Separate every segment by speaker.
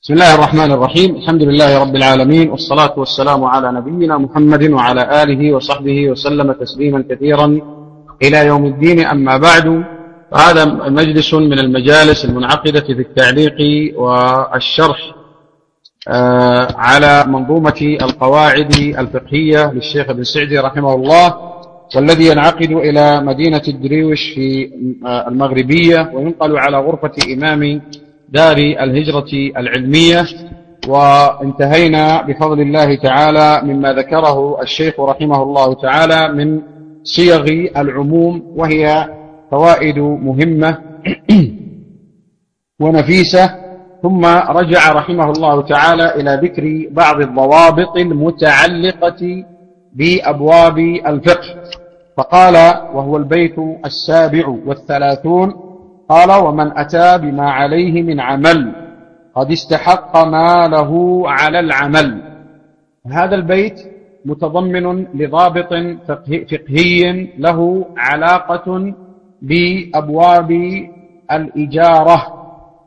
Speaker 1: بسم الله الرحمن الرحيم. الحمد لله رب العالمين، والصلاة والسلام على نبينا محمد وعلى آله وصحبه وسلم تسليما كثيرا إلى يوم الدين. أما بعد، فهذا مجلس من المجالس المنعقدة في التعليق والشرح على منظومة القواعد الفقهية للشيخ ابن سعدي رحمه الله، والذي ينعقد إلى مدينة الدريوش في المغربية، وينقل على غرفة إمام دار الهجرة العلمية. وانتهينا بفضل الله تعالى مما ذكره الشيخ رحمه الله تعالى من صيغ العموم، وهي فوائد مهمة ونفيسة. ثم رجع رحمه الله تعالى إلى ذكر بعض الضوابط المتعلقة بأبواب الفقه، فقال: وهو البيت 37، قال: ومن أتى بما عليه من عمل قد استحق ما له على العمل. هذا البيت متضمن لضابط فقهي له علاقة بأبواب الإجارة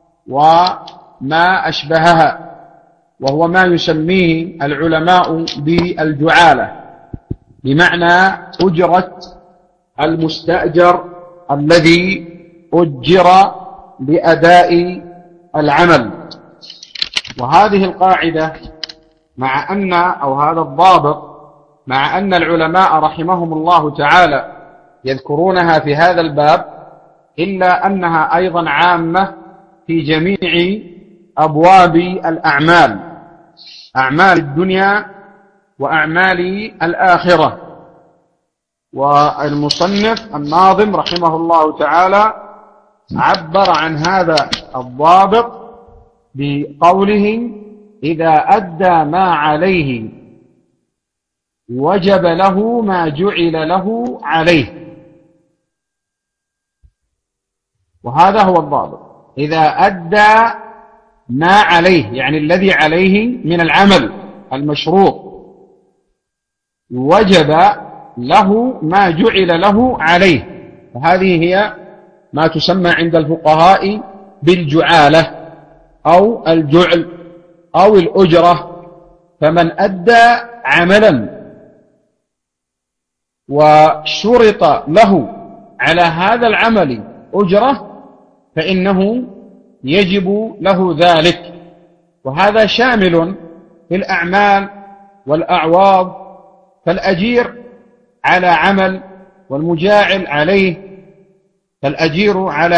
Speaker 1: وما أشبهها، وهو ما يسميه العلماء بالجعالة، بمعنى أجرة المستأجر الذي أجر بأداء العمل. وهذه القاعدة هذا الضابط، مع أن العلماء رحمهم الله تعالى يذكرونها في هذا الباب، إلا أنها أيضا عامة في جميع أبواب الأعمال، أعمال الدنيا وأعمال الآخرة. والمصنف الناظم رحمه الله تعالى عبر عن هذا الضابط بقوله: إذا أدى ما عليه وجب له ما جعل له عليه. وهذا هو الضابط، إذا أدى ما عليه، يعني الذي عليه من العمل المشروط، وجب له ما جعل له عليه. وهذه هي ما تسمى عند الفقهاء بالجعالة أو الجعل أو الأجرة. فمن أدى عملا وشرط له على هذا العمل أجرة، فإنه يجب له ذلك. وهذا شامل في الأعمال والأعواض، فالأجير على عمل والمجاعل عليه، فالأجير على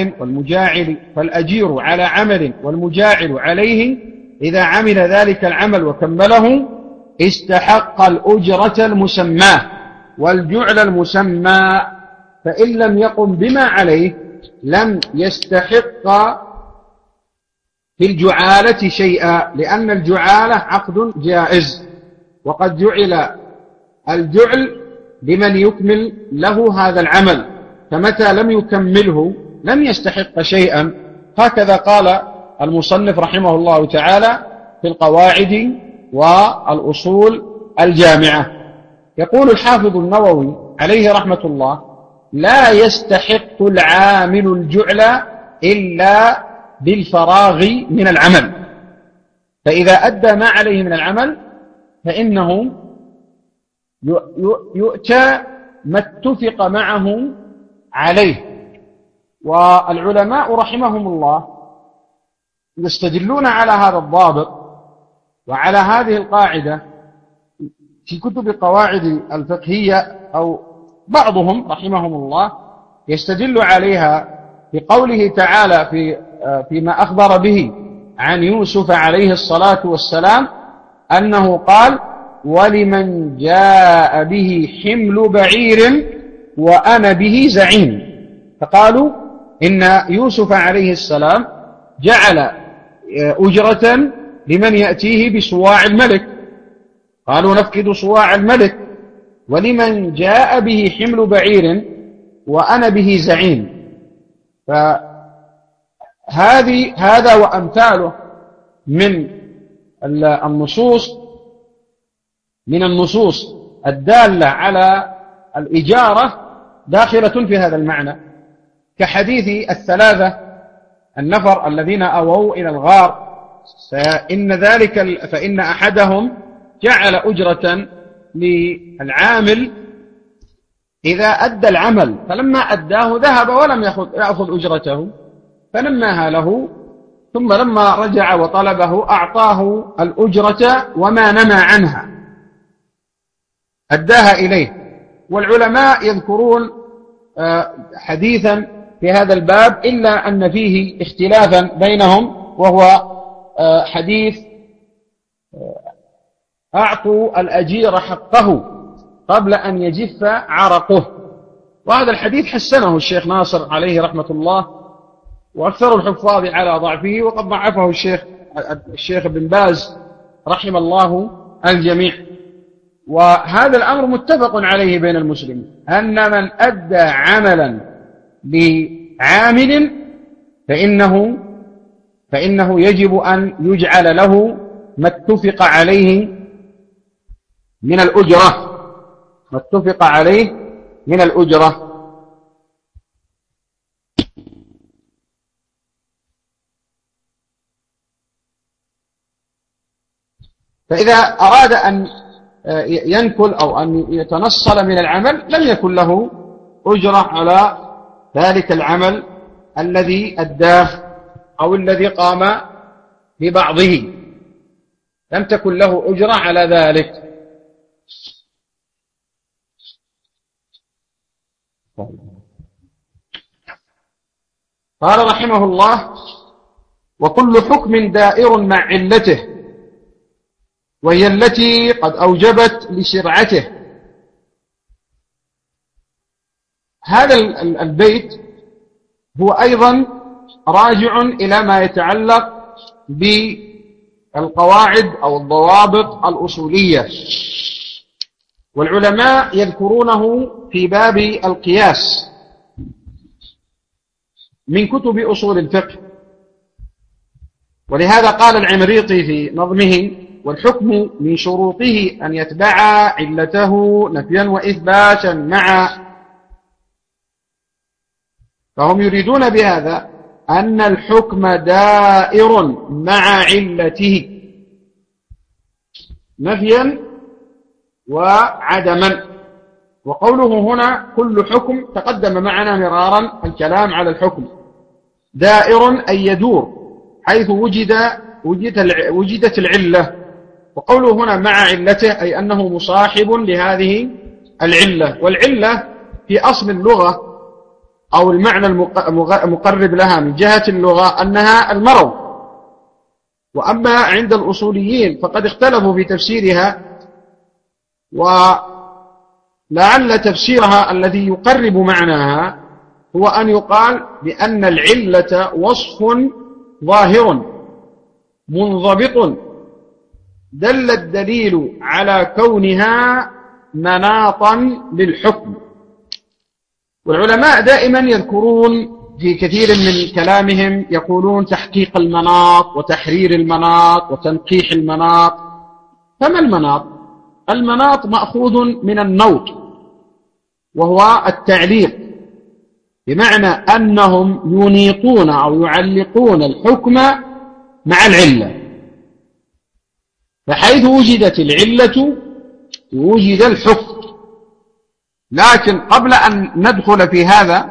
Speaker 1: عمل والمجاعل عليه، إذا عمل ذلك العمل وكمله استحق الأجرة المسماة والجعل المسمى. فإن لم يقم بما عليه لم يستحق في الجعالة شيئا، لأن الجعالة عقد جائز، وقد جعل الجعل لمن يكمل له هذا العمل، فمتى لم يكمله لم يستحق شيئا. هكذا قال المصنف رحمه الله تعالى في القواعد والأصول الجامعة. يقول الحافظ النووي عليه رحمة الله: لا يستحق العامل الجعل إلا بالفراغ من العمل، فإذا أدى ما عليه من العمل فإنه يؤتى ما اتفق معه عليه. والعلماء رحمهم الله يستدلون على هذا الضابط وعلى هذه القاعدة في كتب القواعد الفقهية، أو بعضهم رحمهم الله يستدل عليها بقوله تعالى فيما أخبر به عن يوسف عليه الصلاة والسلام أنه قال: ولمن جاء به حمل بعير وأنا به زعيم. فقالوا إن يوسف عليه السلام جعل أجرة لمن يأتيه بصواع الملك، قالوا نفقد صواع الملك، ولمن جاء به حمل بعير وأنا به زعيم. هذا وأمثاله من النصوص الدالة على الإجارة داخلة في هذا المعنى، كحديث الثلاثة النفر الذين أووا إلى الغار فإن أحدهم جعل أجرة للعامل إذا أدى العمل، فلما أداه ذهب ولم يأخذ أجرته فنماها له، ثم لما رجع وطلبه أعطاه الأجرة وما نمى عنها أداها إليه. والعلماء يذكرون حديثا في هذا الباب إلا أن فيه اختلافا بينهم، وهو حديث أعطوا الأجير حقه قبل أن يجف عرقه. وهذا الحديث حسنه الشيخ ناصر عليه رحمة الله، وأكثر الحفاظ على ضعفه، وقد ضعفه الشيخ بن باز رحم الله الجميع. وهذا الأمر متفق عليه بين المسلمين، أن من أدى عملا لعامل فإنه يجب أن يجعل له ما اتفق عليه من الأجرة، فإذا أراد أن ينكل أو أن يتنصل من العمل لم يكن له أجرة على ذلك العمل الذي أداه أو الذي قام ببعضه، لم تكن له أجرة على ذلك. قال رحمه الله: وكل حكم دائر مع علته، وهي التي قد أوجبت لشرعته. هذا البيت هو أيضا راجع إلى ما يتعلق بالقواعد أو الضوابط الأصولية، والعلماء يذكرونه في باب القياس من كتب أصول الفقه. ولهذا قال العمريطي في نظمه: والحكم من شروطه أن يتبع علته نفيا وإثباتا معا. فهم يريدون بهذا أن الحكم دائر مع علته نفيا وعدما. وقوله هنا كل حكم تقدم معنا مرارا الكلام على الحكم. دائر أي يدور حيث وجدت العلة. وقوله هنا مع علته أي أنه مصاحب لهذه العلة. والعلة في أصل اللغة أو المعنى المقرب لها من جهة اللغة أنها المرض. وأما عند الأصوليين فقد اختلفوا في تفسيرها، ولعل تفسيرها الذي يقرب معناها هو أن يقال بأن العلة وصف ظاهر منضبط دل الدليل على كونها مناطا للحكم. والعلماء دائما يذكرون في كثير من كلامهم يقولون تحقيق المناط وتحرير المناط وتنقيح المناط. فما المناط؟ المناط مأخوذ من النوط، وهو التعليق، بمعنى أنهم ينيطون أو يعلقون الحكم مع العلة، فحيث وجدت العلة وجد الحكم. لكن قبل أن ندخل في هذا،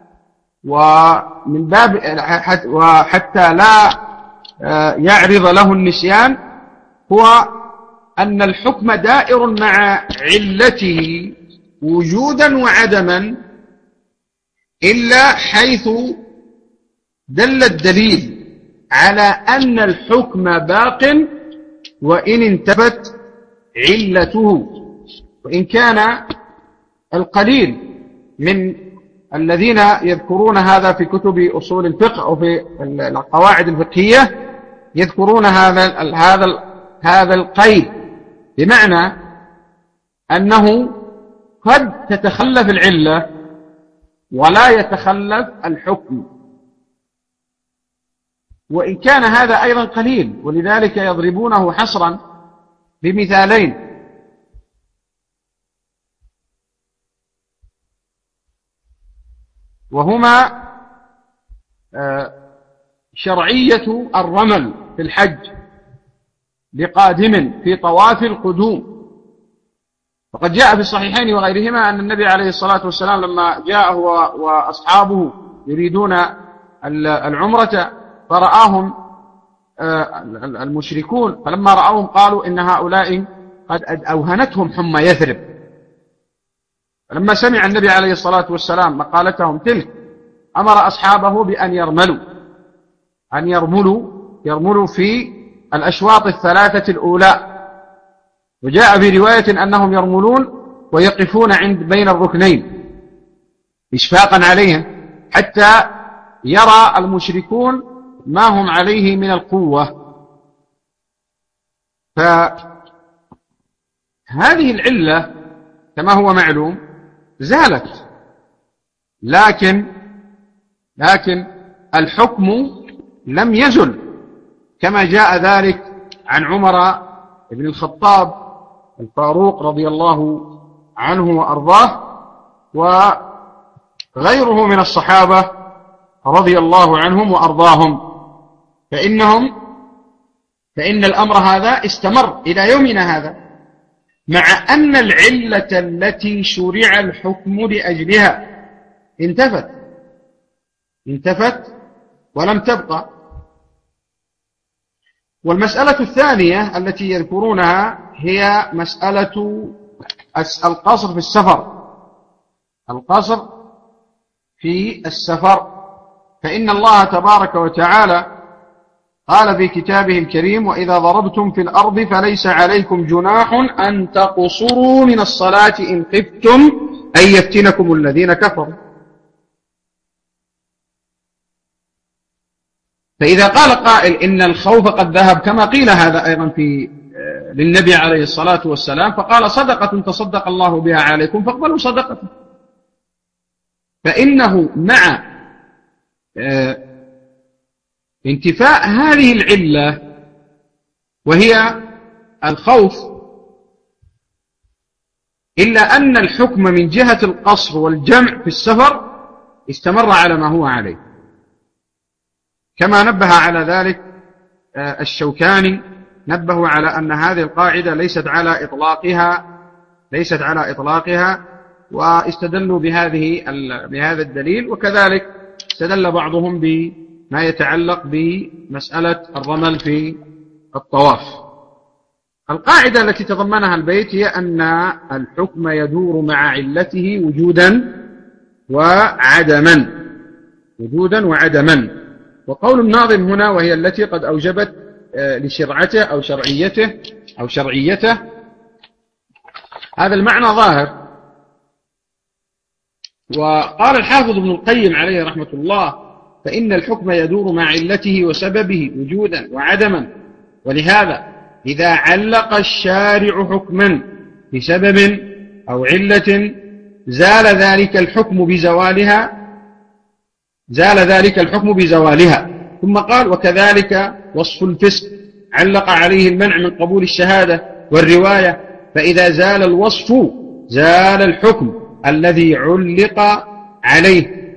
Speaker 1: ومن باب وحتى لا يعرض له النسيان، هو أن الحكم دائر مع علته وجودا وعدما إلا حيث دل الدليل على أن الحكم باق وإن انتفت علته. وإن كان القليل من الذين يذكرون هذا في كتب أصول الفقه أو في القواعد الفقهية يذكرون هذا القيد، بمعنى أنه قد تتخلف العلة ولا يتخلف الحكم، وإن كان هذا أيضا قليل. ولذلك يضربونه حصرا بمثالين: وهما شرعية الرمل في الحج لقادم في طواف القدوم. وقد جاء في الصحيحين وغيرهما أن النبي عليه الصلاة والسلام لما جاء وأصحابه يريدون العمرة فرآهم المشركون، فلما رأوهم قالوا إن هؤلاء قد أوهنتهم حمى يثرب. فلما سمع النبي عليه الصلاة والسلام مقالتهم تلك أمر أصحابه بأن يرملوا في الأشواط الثلاثة الأولى. وجاء في رواية أنهم يرملون ويقفون بين الركنين إشفاقا عليهم حتى يرى المشركون ما هم عليه من القوة. فهذه العلة كما هو معلوم زالت، لكن الحكم لم يزل، كما جاء ذلك عن عمر بن الخطاب الفاروق رضي الله عنه وأرضاه وغيره من الصحابة رضي الله عنهم وأرضاهم، فإن الأمر هذا استمر إلى يومنا هذا، مع أن العلة التي شرع الحكم لأجلها انتفت ولم تبقى. والمسألة الثانية التي يذكرونها هي مسألة القصر في السفر. القصر في السفر، فإن الله تبارك وتعالى قال في كتابه الكريم: وإذا ضربتم في الأرض فليس عليكم جناح أن تقصروا من الصلاة إن خفتم أن يفتنكم الذين كفروا. فإذا قال قائل إن الخوف قد ذهب، كما قيل هذا أيضا للنبي عليه الصلاة والسلام، فقال: صدقة تصدق الله بها عليكم فاقبلوا صدقته. فإنه مع انتفاء هذه العلة وهي الخوف، إلا أن الحكم من جهة القصر والجمع في السفر استمر على ما هو عليه، كما نبه على ذلك الشوكاني، نبه على أن هذه القاعدة ليست على إطلاقها واستدلوا بهذا الدليل. وكذلك استدل بعضهم بما يتعلق بمسألة الرمل في الطواف. القاعدة التي تضمنها البيت هي أن الحكم يدور مع علته وجودا وعدما. وقول الناظم هنا: وهي التي قد أوجبت لشرعته أو شرعيته، هذا المعنى ظاهر. وقال الحافظ ابن القيم عليه رحمة الله: فإن الحكم يدور مع علته وسببه وجودا وعدما، ولهذا إذا علق الشارع حكما بسبب أو علة زال ذلك الحكم بزوالها. ثم قال: وكذلك وصف الفسق علق عليه المنع من قبول الشهادة والرواية، فإذا زال الوصف زال الحكم الذي علق عليه.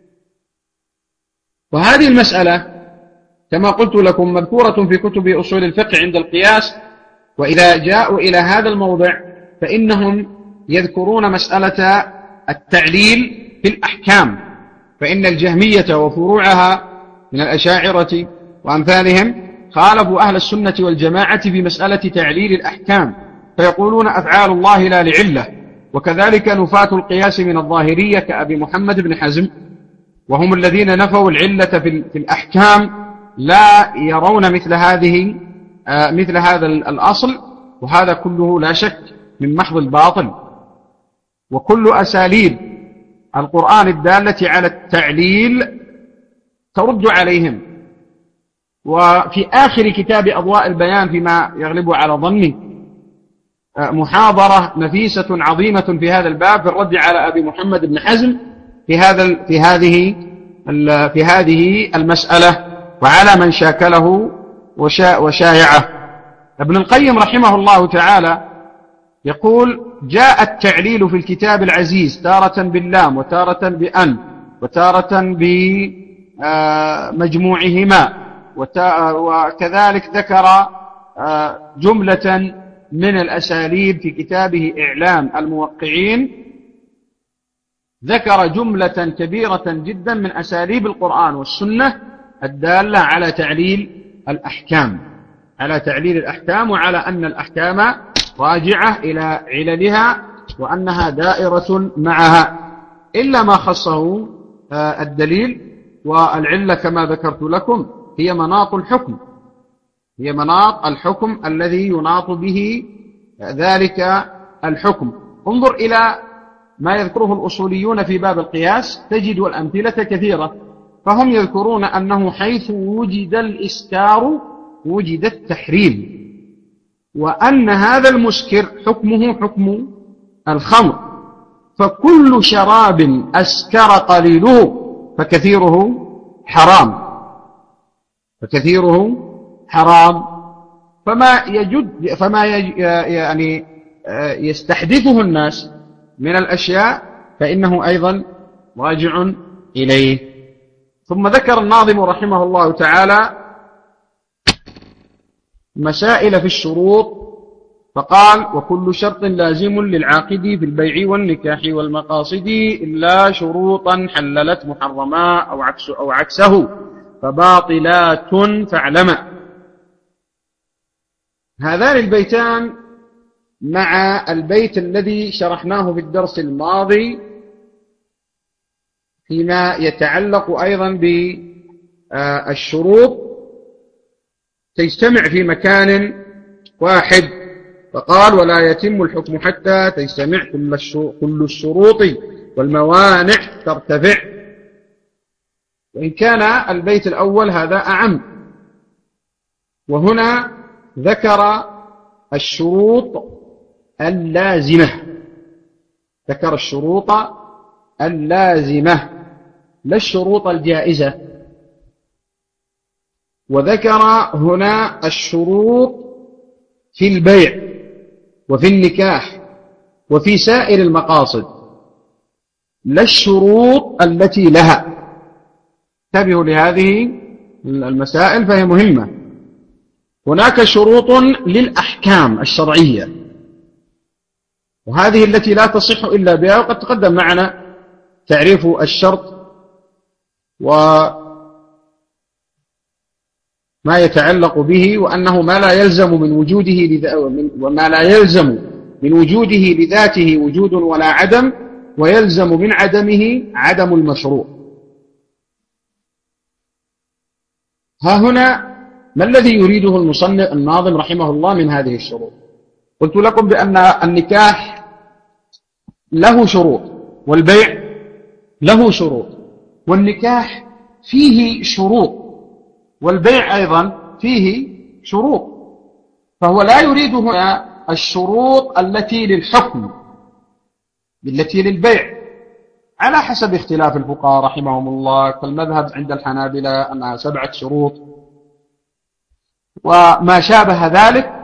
Speaker 1: وهذه المسألة كما قلت لكم مذكورة في كتب أصول الفقه عند القياس. وإذا جاءوا إلى هذا الموضع فإنهم يذكرون مسألة التعليل في الأحكام، فإن الجهمية وفروعها من الأشاعرة وأمثالهم خالفوا أهل السنة والجماعة في مسألة تعليل الأحكام، فيقولون أفعال الله لا لعلة. وكذلك نفاة القياس من الظاهرية كأبي محمد بن حزم، وهم الذين نفوا العلة في الأحكام، لا يرون مثل هذا الأصل. وهذا كله لا شك من محض الباطل. وكل أساليب القرآن الدالة على التعليل ترد عليهم. وفي آخر كتاب أضواء البيان فيما يغلب على ظني محاضرة نفيسة عظيمة في هذا الباب في الرد على أبي محمد بن حزم في هذه المسألة وعلى من شاكله وشايعه. ابن القيم رحمه الله تعالى يقول: جاء التعليل في الكتاب العزيز تارة باللام وتارة بأن وتارة بمجموعهما وكذلك ذكر جملة من الأساليب في كتابه إعلام الموقعين، ذكر جملة كبيرة جدا من أساليب القرآن والسنة الدالة على تعليل الأحكام، وعلى أن الأحكام راجعة إلى عللها وأنها دائرة معها، إلا ما خصه الدليل. والعلة كما ذكرت لكم هي مناط الحكم الذي يناط به ذلك الحكم. انظر إلى ما يذكره الأصوليون في باب القياس، تجد الأمثلة كثيرة، فهم يذكرون أنه حيث وجد الإسكار وجد التحريم، وأن هذا المسكر حكمه حكم الخمر، فكل شراب أسكر قليله فكثيره حرام. فما يعني يستحدثه الناس من الأشياء فإنه أيضا راجع إليه. ثم ذكر الناظم رحمه الله تعالى مسائل في الشروط، فقال: وكل شرط لازم للعاقد في البيع والنكاح والمقاصد إلا شروطا حللت محرما أو عكسه فباطلات فاعلما. هذان البيتان مع البيت الذي شرحناه في الدرس الماضي فيما يتعلق أيضا بالشروط تجتمع في مكان واحد، فقال: ولا يتم الحكم حتى تجتمع كل الشروط والموانع ترتفع. وإن كان البيت الأول هذا أعم، وهنا ذكر الشروط اللازمة، لا الشروط الجائزة. وذكر هنا الشروط في البيع وفي النكاح وفي سائر المقاصد، لا الشروط التي لها. انتبهوا لهذه المسائل فهي مهمة. هناك شروط للأحكام الشرعية، وهذه التي لا تصح إلا بها، وقد تقدم معنا تعريف الشرط وما يتعلق به، وأنه ما لا يلزم من وجوده لذاته وجود ولا عدم، ويلزم من عدمه عدم المشروع. ها هنا ما الذي يريده الناظم رحمه الله من هذه الشروط؟ قلت لكم بأن النكاح له شروط، والبيع له شروط، والنكاح فيه شروط، والبيع أيضا فيه شروط. فهو لا يريد هنا الشروط التي للحكم التي للبيع، على حسب اختلاف الفقهاء رحمهم الله. فالمذهب عند الحنابلة أنها 7 شروط وما شابه ذلك،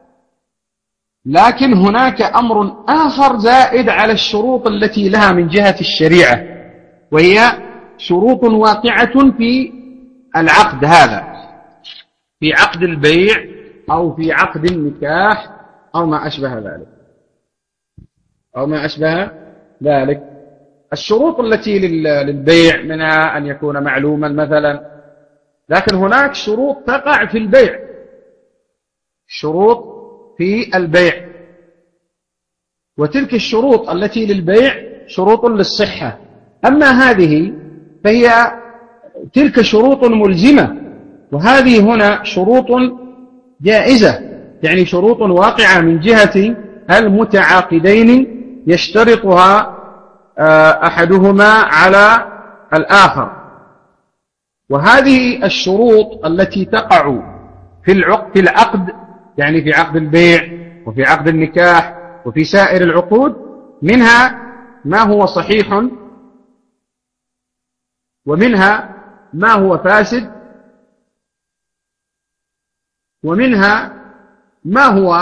Speaker 1: لكن هناك أمر آخر زائد على الشروط التي لها من جهة الشريعة، وهي شروط واقعة في العقد هذا، في عقد البيع أو في عقد النكاح أو ما أشبه ذلك. الشروط التي للبيع منها أن يكون معلوما مثلا، لكن هناك شروط تقع في البيع، شروط في البيع، وتلك الشروط التي للبيع شروط للصحة. أما هذه فهي تلك شروط ملزمة، وهذه هنا شروط جائزة، يعني شروط واقعة من جهة المتعاقدين يشترطها أحدهما على الآخر. وهذه الشروط التي تقع في العقد، يعني في عقد البيع وفي عقد النكاح وفي سائر العقود، منها ما هو صحيح ومنها ما هو فاسد، ومنها ما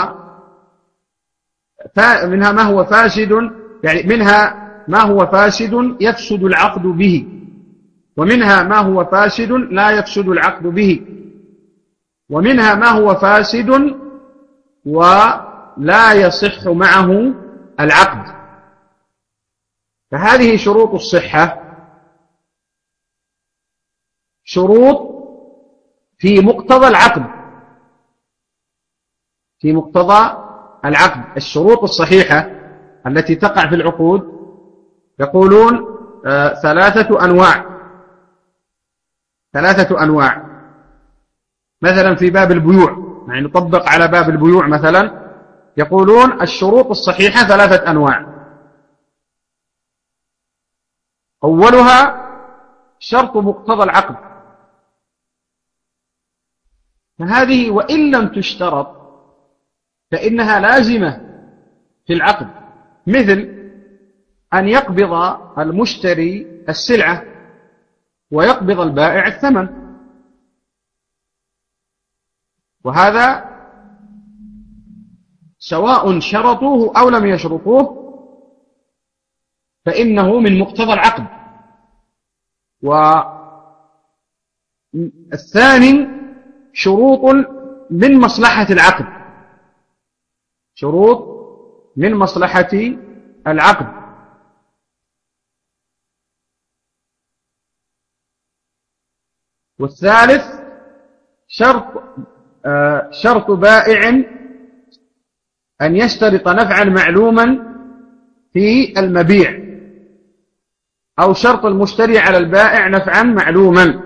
Speaker 1: هو فاسد، يعني منها ما هو فاسد يفسد العقد به، ومنها ما هو فاسد لا يفسد العقد به. ومنها ما هو فاسد ولا يصح معه العقد. فهذه شروط الصحة شروط في مقتضى العقد، في مقتضى العقد. الشروط الصحيحة التي تقع في العقود يقولون ثلاثة أنواع. مثلا في باب البيوع، يعني نطبق على باب البيوع مثلا، يقولون الشروط الصحيحة 3 أنواع. أولها شرط مقتضى العقد، فهذه وإن لم تشترط فإنها لازمة في العقد، مثل أن يقبض المشتري السلعة ويقبض البائع الثمن، وهذا سواء شرطوه أو لم يشرطوه فإنه من مقتضى العقد. والثاني شروط من مصلحة العقد، شروط من مصلحة العقد. والثالث شرط بائع أن يشترط نفعا معلوما في المبيع، أو شرط المشتري على البائع نفعا معلوما.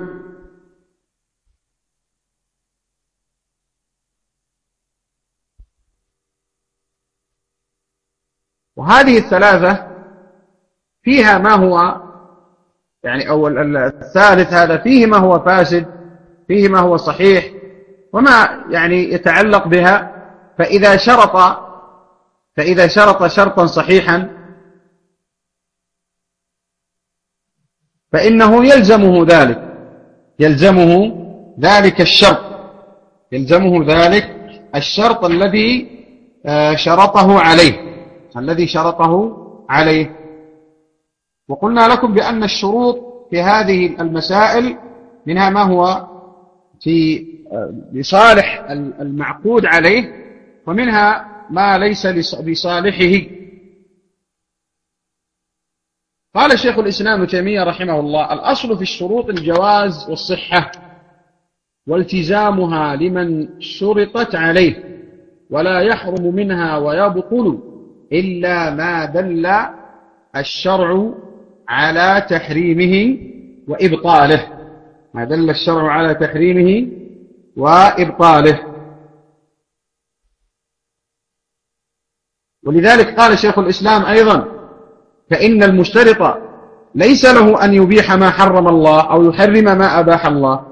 Speaker 1: وهذه الثلاثة فيها ما هو يعني الثالث هذا فيه ما هو فاسد، فيه ما هو صحيح، وما يعني يتعلق بها. فإذا شرط شرطا صحيحا فإنه يلزمه ذلك الشرط الذي شرطه عليه. وقلنا لكم بأن الشروط في هذه المسائل منها ما هو في لصالح المعقود عليه، ومنها ما ليس لصالحه. قال شيخ الإسلام ابن تيمية رحمه الله: الأصل في الشروط الجواز والصحة والتزامها لمن شرطت عليه، ولا يحرم منها ويبطل إلا ما دل الشرع على تحريمه وإبطاله. ولذلك قال شيخ الإسلام أيضا: فإن المشترط ليس له أن يبيح ما حرم الله أو يحرم ما أباح الله،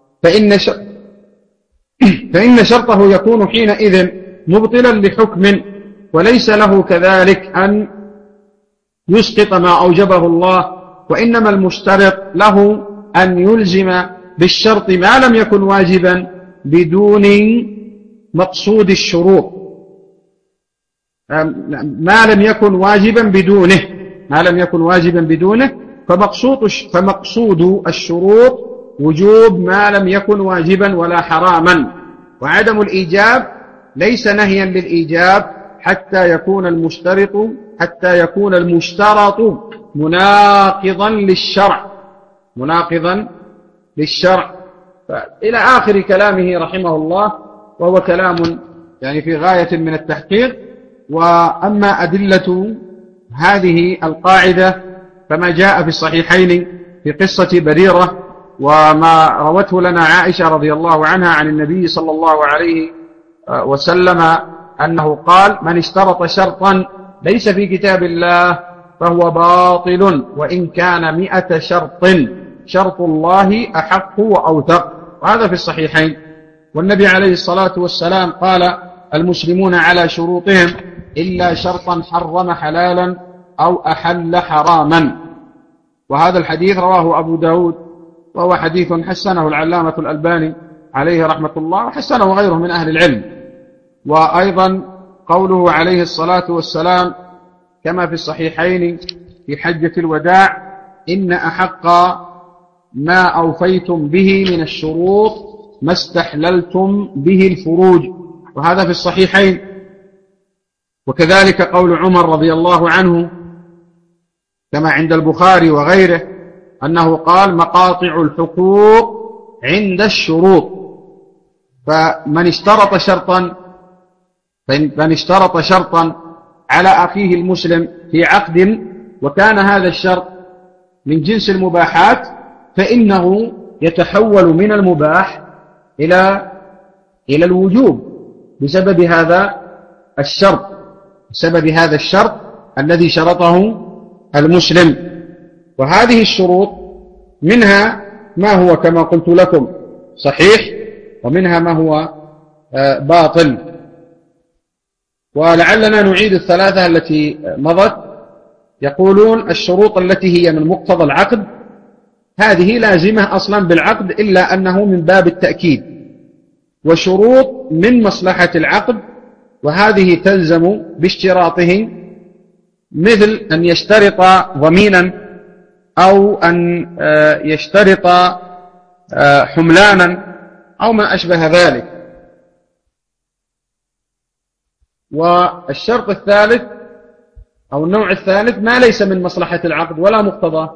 Speaker 1: فإن شرطه يكون حينئذ مبطلا لحكم، وليس له كذلك أن يسقط ما أوجبه الله، وإنما المشترط له أن يلزم بالشرط ما لم يكن واجبا بدون مقصود الشروط، ما لم يكن واجبا بدونه، فمقصود الشروط وجوب ما لم يكن واجبا ولا حراما، وعدم الإيجاب ليس نهيا للإيجاب حتى يكون المشترط مناقضا للشرع. إلى آخر كلامه رحمه الله، وهو كلام يعني في غاية من التحقيق. وأما أدلة هذه القاعدة فما جاء في الصحيحين في قصة بريرة، وما روته لنا عائشة رضي الله عنها عن النبي صلى الله عليه وسلم أنه قال: من اشترط شرطا ليس في كتاب الله فهو باطل، وإن كان 100 شرط الله أحق وأوثق. وهذا في الصحيحين. والنبي عليه الصلاة والسلام قال: المسلمون على شروطهم إلا شرطا حرم حلالا أو أحل حراما. وهذا الحديث رواه أبو داود، وهو حديث حسنه العلامة الألباني عليه رحمة الله، وحسنه غيره من أهل العلم. وأيضا قوله عليه الصلاة والسلام كما في الصحيحين في حجة الوداع: إن أحق ما أوفيتم به من الشروط ما استحللتم به الفروج، وهذا في الصحيحين. وكذلك قول عمر رضي الله عنه كما عند البخاري وغيره أنه قال: مقاطع الحقوق عند الشروط. فمن اشترط شرطا على أخيه المسلم في عقد، وكان هذا الشرط من جنس المباحات، فإنه يتحول من المباح إلى الوجوب بسبب هذا الشرط الذي شرطه المسلم. وهذه الشروط منها ما هو كما قلت لكم صحيح، ومنها ما هو باطل. ولعلنا نعيد الثلاثة التي مضت. يقولون الشروط التي هي من مقتضى العقد هذه لازمة أصلا بالعقد، إلا أنه من باب التأكيد، وشروط من مصلحة العقد، وهذه تلزم باشتراطه، مثل أن يشترط ضمينا، أو أن يشترط حملانا، أو ما أشبه ذلك. والشرط الثالث أو النوع الثالث ما ليس من مصلحة العقد ولا مقتضاه،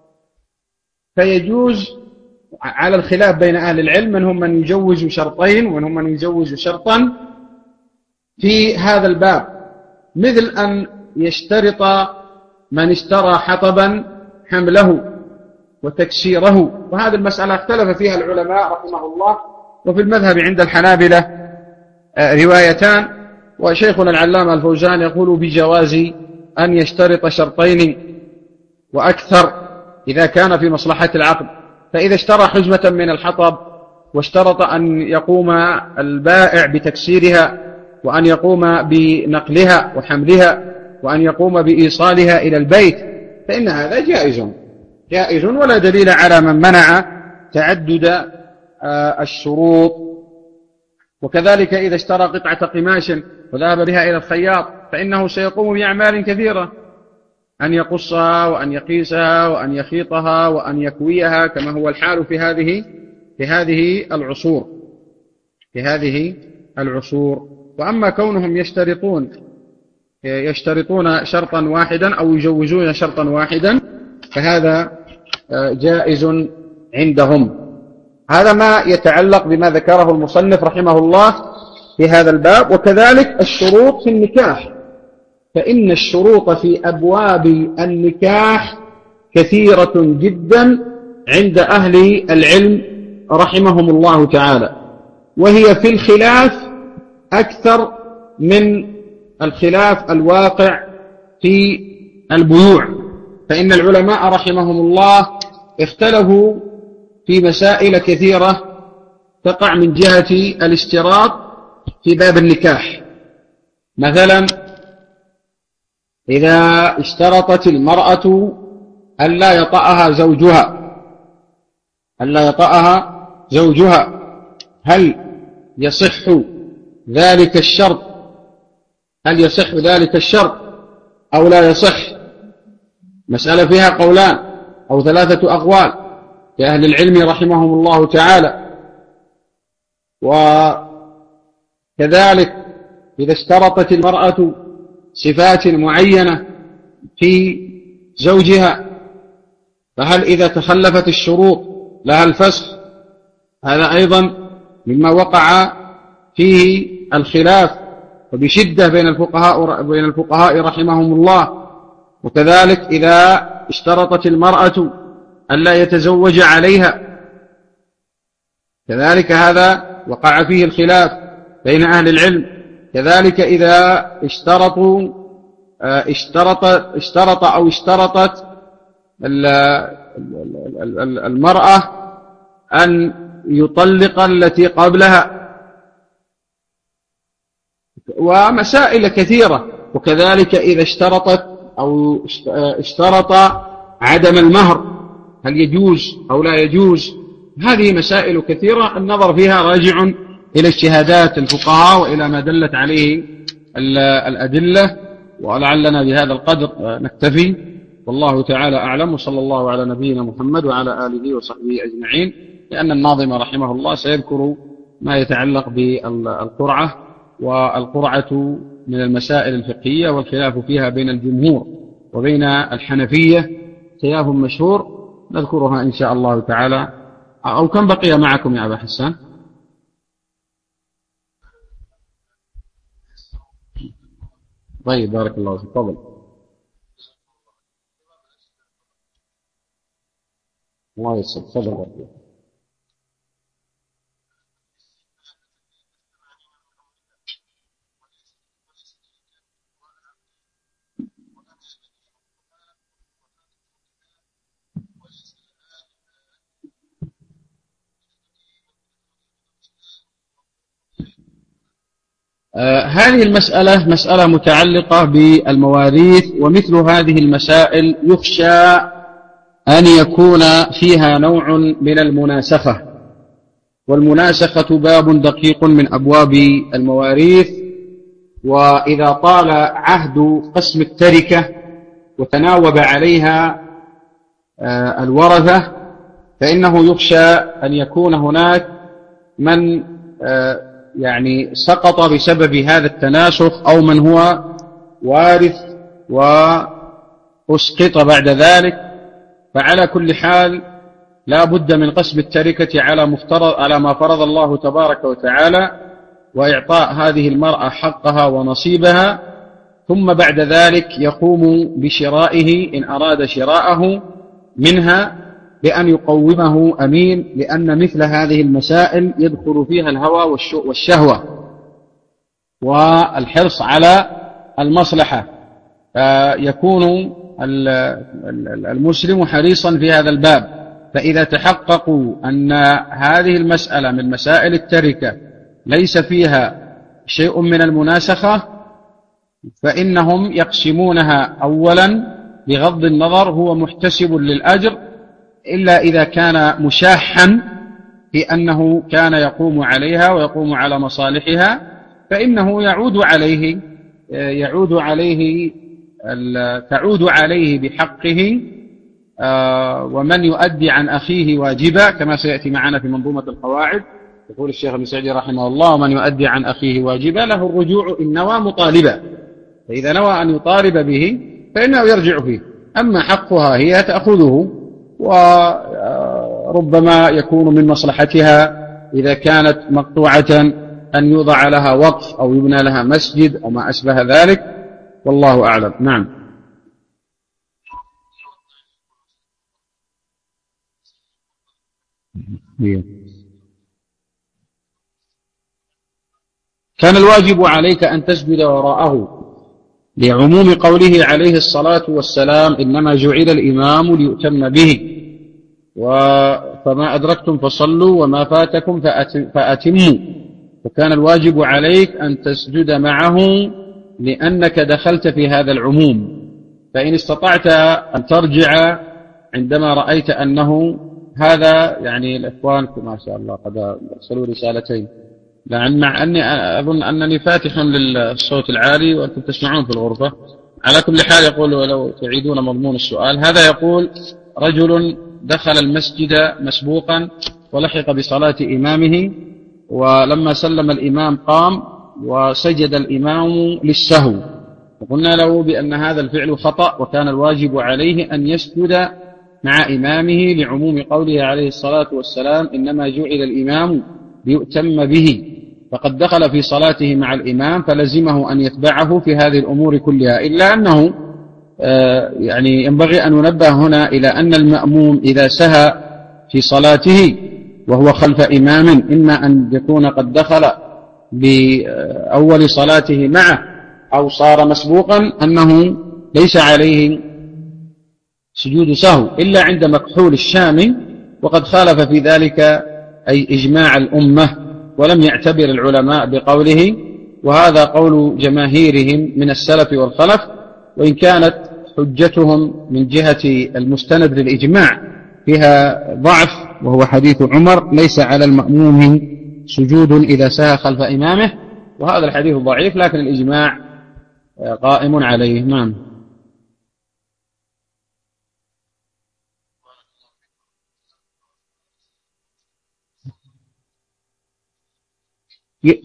Speaker 1: فيجوز على الخلاف بين أهل العلم، منهم من يجوز شرطين ومنهم من يجوز شرطا في هذا الباب، مثل أن يشترط من اشترى حطبا حمله وتكسيره. وهذه المسألة اختلف فيها العلماء رحمه الله، وفي المذهب عند الحنابلة روايتان، وشيخنا العلامة الفوزان يقول بجواز أن يشترط شرطين وأكثر إذا كان في مصلحة العقد. فإذا اشترى حزمة من الحطب واشترط أن يقوم البائع بتكسيرها، وأن يقوم بنقلها وحملها، وأن يقوم بإيصالها إلى البيت، فإن هذا جائز، ولا دليل على من منع تعدد الشروط. وكذلك إذا اشترى قطعة قماش وذهب بها إلى الخياط، فإنه سيقوم بأعمال كثيرة، أن يقصها وأن يقيسها وأن يخيطها وأن يكويها، كما هو الحال في هذه العصور. وأما كونهم يشترطون شرطا واحدا أو يجوزون شرطا واحدا، فهذا جائز عندهم. هذا ما يتعلق بما ذكره المصنف رحمه الله في هذا الباب. وكذلك الشروط في النكاح، فإن الشروط في أبواب النكاح كثيرة جدا عند أهل العلم رحمهم الله تعالى، وهي في الخلاف أكثر من الخلاف الواقع في البيوع. فإن العلماء رحمهم الله اختلفوا في مسائل كثيرة تقع من جهة الاشتراط في باب النكاح. مثلا إذا اشترطت المرأة ألا يطأها زوجها، هل يصح ذلك الشرط أو لا يصح؟ مسألة فيها قولان أو 3 أقوال لأهل العلم رحمهم الله تعالى. وكذلك إذا اشترطت المرأة صفات معينة في زوجها، فهل إذا تخلفت الشروط لها الفسخ؟ هذا أيضا مما وقع فيه الخلاف وبشدة بين الفقهاء رحمهم الله. وكذلك إذا اشترطت المرأة ألا يتزوج عليها، كذلك هذا وقع فيه الخلاف بين أهل العلم. كذلك إذا اشترطت المرأة أن يطلق التي قبلها، ومسائل كثيرة. وكذلك إذا اشترط عدم المهر، هل يجوز أو لا يجوز؟ هذه مسائل كثيرة النظر فيها راجع إلى اجتهادات الفقهاء وإلى ما دلت عليه الأدلة. ولعلنا بهذا القدر نكتفي، والله تعالى أعلم، وصلى الله على نبينا محمد وعلى آله وصحبه أجمعين. لأن الناظم رحمه الله سيذكر ما يتعلق بالقرعة، والقرعة من المسائل الفقهية والخلاف فيها بين الجمهور وبين الحنفية خلاف مشهور نذكرها إن شاء الله تعالى. أو كم بقي معكم يا أبا حسان؟ طيب بارك الله فيك. تفضل. الله يسلمك. تفضل. هذه المسألة مسألة متعلقة بالمواريث، ومثل هذه المسائل يخشى أن يكون فيها نوع من المناسخة، والمناسخة باب دقيق من أبواب المواريث، وإذا طال عهد قسم التركة وتناوب عليها الورثة فإنه يخشى أن يكون هناك من يعني سقط بسبب هذا التناسخ، أو من هو وارث وأسقط بعد ذلك. فعلى كل حال لا بد من قسم التركة على ما فرض الله تبارك وتعالى، وإعطاء هذه المرأة حقها ونصيبها، ثم بعد ذلك يقوم بشرائه إن أراد شراءه منها بأن يقومه أمين، لأن مثل هذه المسائل يدخل فيها الهوى والشهوة والحرص على المصلحة، فيكون المسلم حريصا في هذا الباب. فإذا تحققوا أن هذه المسألة من مسائل التركة ليس فيها شيء من المناسخة فإنهم يقسمونها أولا بغض النظر هو محتسب للأجر، إلا إذا كان مشاحا في أنه كان يقوم عليها ويقوم على مصالحها، فإنه تعود عليه بحقه. ومن يؤدي عن أخيه واجبا، كما سيأتي معنا في منظومة القواعد، يقول الشيخ ابن سعدي رحمه الله: ومن يؤدي عن أخيه واجبا له الرجوع إن نوى مطالبا. فإذا نوى أن يطالب به فإنه يرجع فيه، أما حقها هي تأخذه، وربما يكون من مصلحتها إذا كانت مقطوعة أن يوضع لها وقف أو يبنى لها مسجد أو ما أشبه ذلك، والله أعلم. نعم. كان الواجب عليك أن تسجد وراءه لعموم قوله عليه الصلاة والسلام: إنما جعل الإمام ليؤتم به، فما أدركتم فصلوا وما فاتكم فأتموا. وكان الواجب عليك أن تسجد معه لأنك دخلت في هذا العموم. فإن استطعت أن ترجع عندما رأيت أنه هذا، يعني الإخوان ما شاء الله قد أرسلوا رسالتين، مع أني أظن أنني فاتح للصوت العالي وأنتم تسمعون في الغرفة. على كل حال يقول، ولو تعيدون مضمون السؤال هذا، يقول: رجل دخل المسجد مسبوقا ولحق بصلاة إمامه، ولما سلم الإمام قام وسجد الإمام للسهو، وقلنا له بأن هذا الفعل خطأ، وكان الواجب عليه أن يسجد مع إمامه لعموم قوله عليه الصلاة والسلام: إنما جعل الإمام ليؤتم به. فقد دخل في صلاته مع الإمام فلزمه أن يتبعه في هذه الأمور كلها، إلا أنه يعني ينبغي أن ننبه هنا إلى أن المأموم إذا سهى في صلاته وهو خلف إمام، إما أن يكون قد دخل بأول صلاته معه أو صار مسبوقا، أنه ليس عليه سجود سهو إلا عند مكحول الشام، وقد خالف في ذلك أي إجماع الأمة، ولم يعتبر العلماء بقوله، وهذا قول جماهيرهم من السلف والخلف، وإن كانت حجتهم من جهة المستند للإجماع فيها ضعف، وهو حديث عمر: ليس على المأموم سجود إذا سهى خلف إمامه، وهذا الحديث ضعيف، لكن الإجماع قائم عليه. نعم. ي-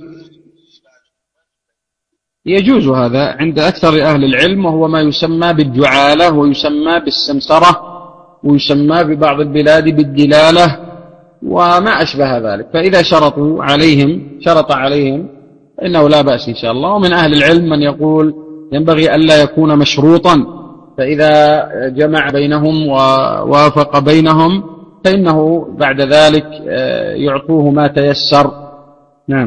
Speaker 1: يجوز هذا عند أكثر أهل العلم، وهو ما يسمى بالجعالة، ويسمى بالسمسرة، ويسمى ببعض البلاد بالدلالة، وما أشبه ذلك. فإذا شرط عليهم فإنه لا بأس إن شاء الله. ومن أهل العلم من يقول ينبغي ألا يكون مشروطا، فإذا جمع بينهم ووافق بينهم فإنه بعد ذلك يعطوه ما تيسر. نعم.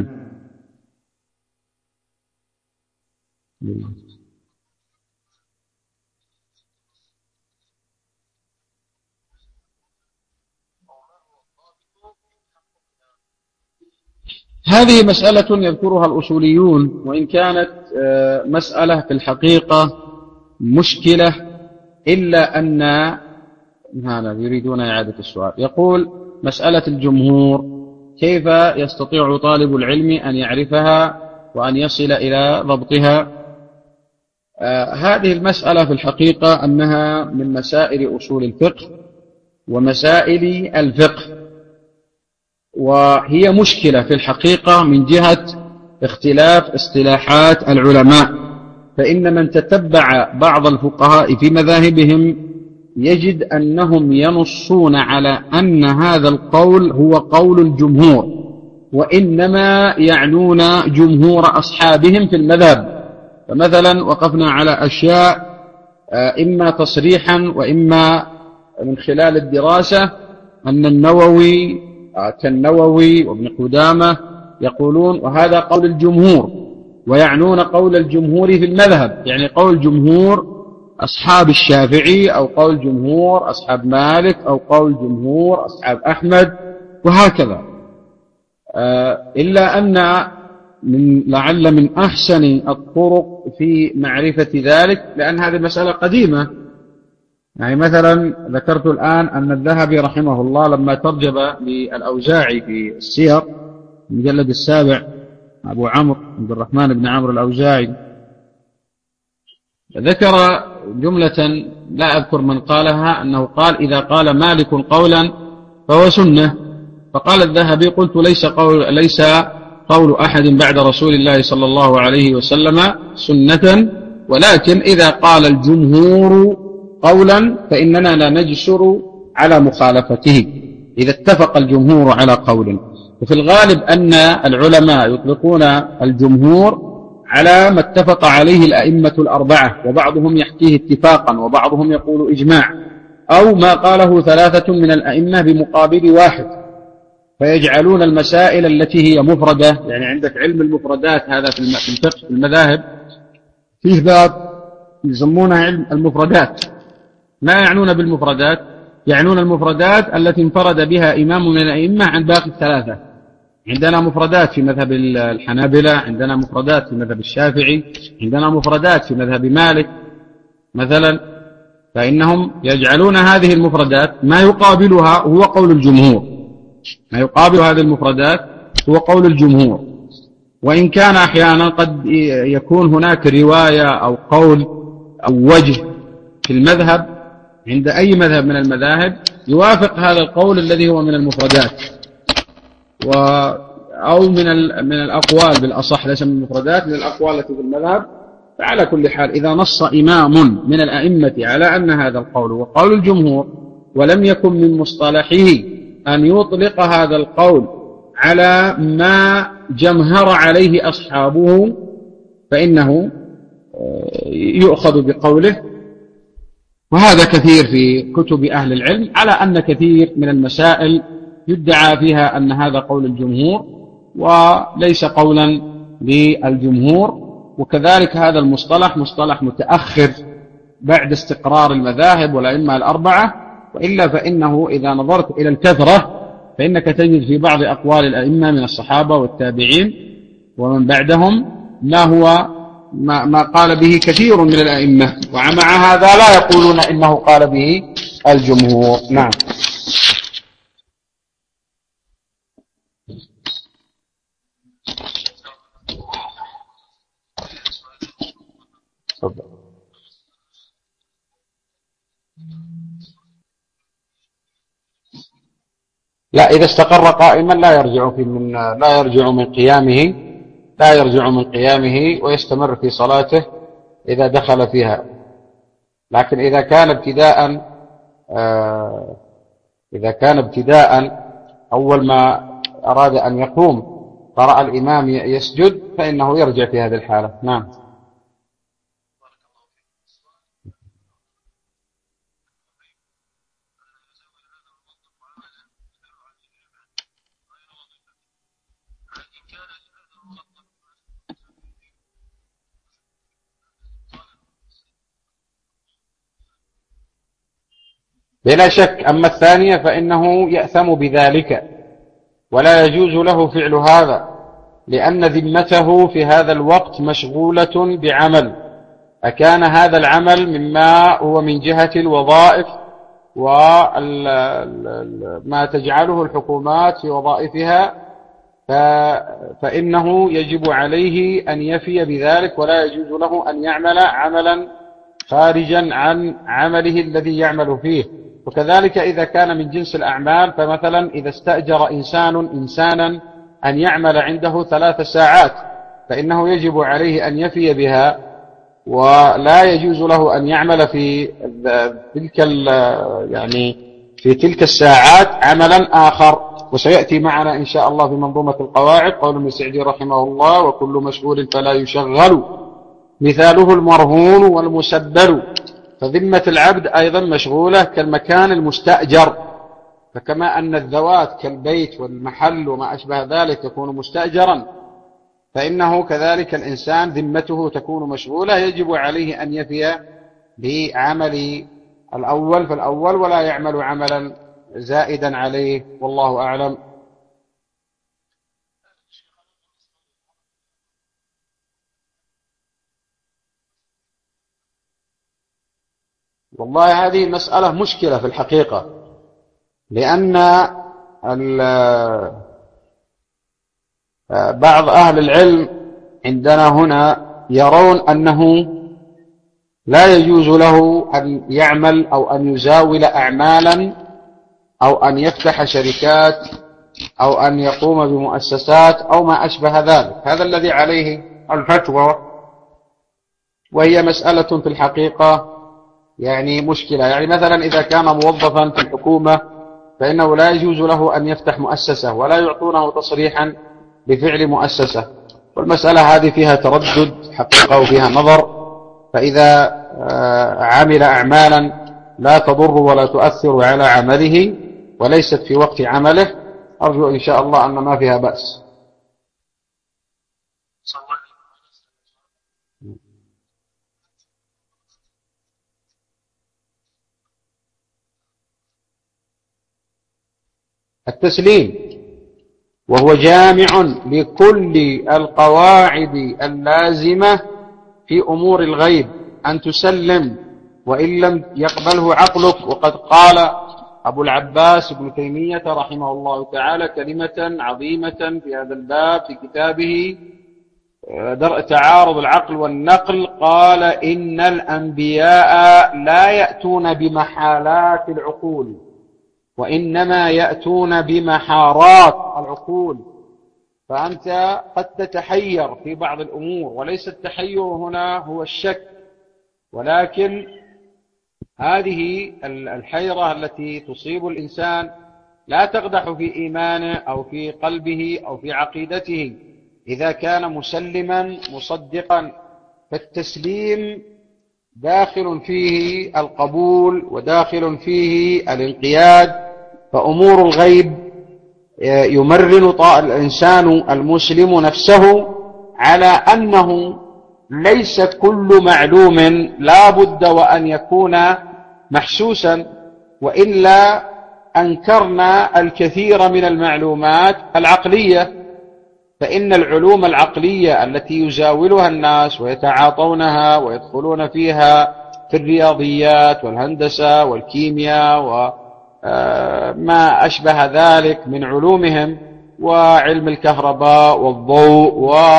Speaker 1: هذه مسألة يذكرها الأصوليون، وإن كانت مسألة في الحقيقة مشكلة، إلا أن هذا يريدون إعادة السؤال. يقول: مسألة الجمهور كيف يستطيع طالب العلم أن يعرفها وأن يصل إلى ضبطها؟ هذه المسألة في الحقيقة أنها من مسائل أصول الفقه ومسائل الفقه، وهي مشكلة في الحقيقة من جهة اختلاف اصطلاحات العلماء. فإن من تتبع بعض الفقهاء في مذاهبهم يجد أنهم ينصون على أن هذا القول هو قول الجمهور، وإنما يعنون جمهور أصحابهم في المذهب. فمثلا وقفنا على أشياء إما تصريحا وإما من خلال الدراسة، أن النووي كالنووي وابن قدامة يقولون وهذا قول الجمهور، ويعنون قول الجمهور في المذهب، يعني قول جمهور أصحاب الشافعي، أو قول جمهور أصحاب مالك، أو قول جمهور أصحاب أحمد، وهكذا. إلا أن لعل من أحسن الطرق في معرفة ذلك، لأن هذه المسألة قديمة. يعني مثلا ذكرت الآن أن الذهبي رحمه الله لما ترجم للأوزاعي في السير المجلد 7، أبو عمرو عبد الرحمن بن عمرو الأوزاعي، ذكر جملة لا أذكر من قالها، أنه قال: إذا قال مالك قولا فهو سنة. فقال الذهبي: قلت ليس قول أحد بعد رسول الله صلى الله عليه وسلم سنة، ولكن إذا قال الجمهور قولا فإننا لا نجسر على مخالفته إذا اتفق الجمهور على قول. وفي الغالب أن العلماء يطلقون الجمهور على ما اتفق عليه الأئمة الأربعة، وبعضهم يحكيه اتفاقا، وبعضهم يقول إجماع، أو ما قاله 3 من الأئمة بمقابل واحد، فيجعلون المسائل التي هي مفردة. يعني عندك علم المفردات هذا في الفقه في المذاهب، فيه باب يسمونه علم المفردات. ما يعنون بالمفردات؟ يعنون المفردات التي انفرد بها إمام من الأئمة عن باقي 3. عندنا مفردات في مذهب الحنابلة، عندنا مفردات في مذهب الشافعي، عندنا مفردات في مذهب مالك مثلا. فإنهم يجعلون هذه المفردات ما يقابلها هو قول الجمهور، ما يقابل هذه المفردات هو قول الجمهور. وإن كان أحيانا قد يكون هناك رواية أو قول أو وجه في المذهب عند أي مذهب من المذاهب يوافق هذا القول الذي هو من المفردات، أو من الأقوال بالأصح، ليس من المفردات، من الأقوال التي في المذهب. فعلى كل حال إذا نص إمام من الأئمة على أن هذا القول هو قول الجمهور، ولم يكن من مصطلحه أن يطلق هذا القول على ما جمهر عليه أصحابه، فإنه يؤخذ بقوله. وهذا كثير في كتب أهل العلم، على أن كثير من المسائل يدعى فيها أن هذا قول الجمهور وليس قولا للجمهور. وكذلك هذا المصطلح مصطلح متأخر بعد استقرار المذاهب والأئمة الأربعة، وإلا فإنه إذا نظرت إلى الكثرة فإنك تجد في بعض أقوال الأئمة من الصحابة والتابعين ومن بعدهم ما قال به كثير من الأئمة، ومع هذا لا يقولون إنه قال به الجمهور. نعم. صدق. لا، إذا استقر قائما لا يرجع من قيامه ويستمر في صلاته إذا دخل فيها. لكن إذا كان ابتداء أول ما أراد أن يقوم قرأ الإمام يسجد فإنه يرجع في هذه الحالة. نعم. بلا شك. أما الثانية فإنه يأثم بذلك ولا يجوز له فعل هذا، لأن ذمته في هذا الوقت مشغولة بعمل، أكان هذا العمل مما هو من جهة الوظائف وما تجعله الحكومات في وظائفها، فإنه يجب عليه أن يفي بذلك، ولا يجوز له أن يعمل عملا خارجا عن عمله الذي يعمل فيه. وكذلك إذا كان من جنس الأعمال، فمثلا إذا استأجر إنسانا أن يعمل عنده 3 ساعات فإنه يجب عليه أن يفي بها، ولا يجوز له أن يعمل في تلك الساعات عملا آخر. وسيأتي معنا إن شاء الله في منظومة القواعد قول ابن سعدي رحمه الله: وكل مشغول فلا يشغل، مثاله المرهون والمسبل. فذمة العبد أيضا مشغولة كالمكان المستأجر، فكما أن الذوات كالبيت والمحل وما أشبه ذلك يكون مستأجرا، فإنه كذلك الإنسان ذمته تكون مشغولة، يجب عليه أن يفي بعمل الأول فالأول ولا يعمل عملا زائدا عليه، والله أعلم. والله هذه مسألة مشكلة في الحقيقة، لأن بعض أهل العلم عندنا هنا يرون أنه لا يجوز له أن يعمل أو أن يزاول أعمالا أو أن يفتح شركات أو أن يقوم بمؤسسات أو ما أشبه ذلك. هذا الذي عليه الفتوى، وهي مسألة في الحقيقة مشكلة. مثلا إذا كان موظفا في الحكومة فإنه لا يجوز له أن يفتح مؤسسة، ولا يعطونه تصريحا بفعل مؤسسة، والمسألة هذه فيها تردد حقيقة وفيها نظر. فإذا عمل أعمالا لا تضر ولا تؤثر على عمله وليست في وقت عمله، أرجو إن شاء الله أن ما فيها بأس. التسليم، وهو جامع لكل القواعد اللازمة في أمور الغيب، أن تسلم وإن لم يقبله عقلك. وقد قال أبو العباس ابن تيمية رحمه الله تعالى كلمة عظيمة في هذا الباب في كتابه درء تعارض العقل والنقل، قال: إن الأنبياء لا يأتون بمحالات العقول، وإنما يأتون بمحارات العقول. فأنت قد تتحير في بعض الأمور، وليس التحير هنا هو الشك، ولكن هذه الحيرة التي تصيب الإنسان لا تقدح في إيمانه أو في قلبه أو في عقيدته إذا كان مسلما مصدقا. فالتسليم داخل فيه القبول وداخل فيه الانقياد. فأمور الغيب يمرن الإنسان المسلم نفسه على أنه ليس كل معلوم لا بد وأن يكون محسوسا، وإلا أنكرنا الكثير من المعلومات العقلية. فإن العلوم العقلية التي يزاولها الناس ويتعاطونها ويدخلون فيها في الرياضيات والهندسة والكيمياء وما أشبه ذلك من علومهم، وعلم الكهرباء والضوء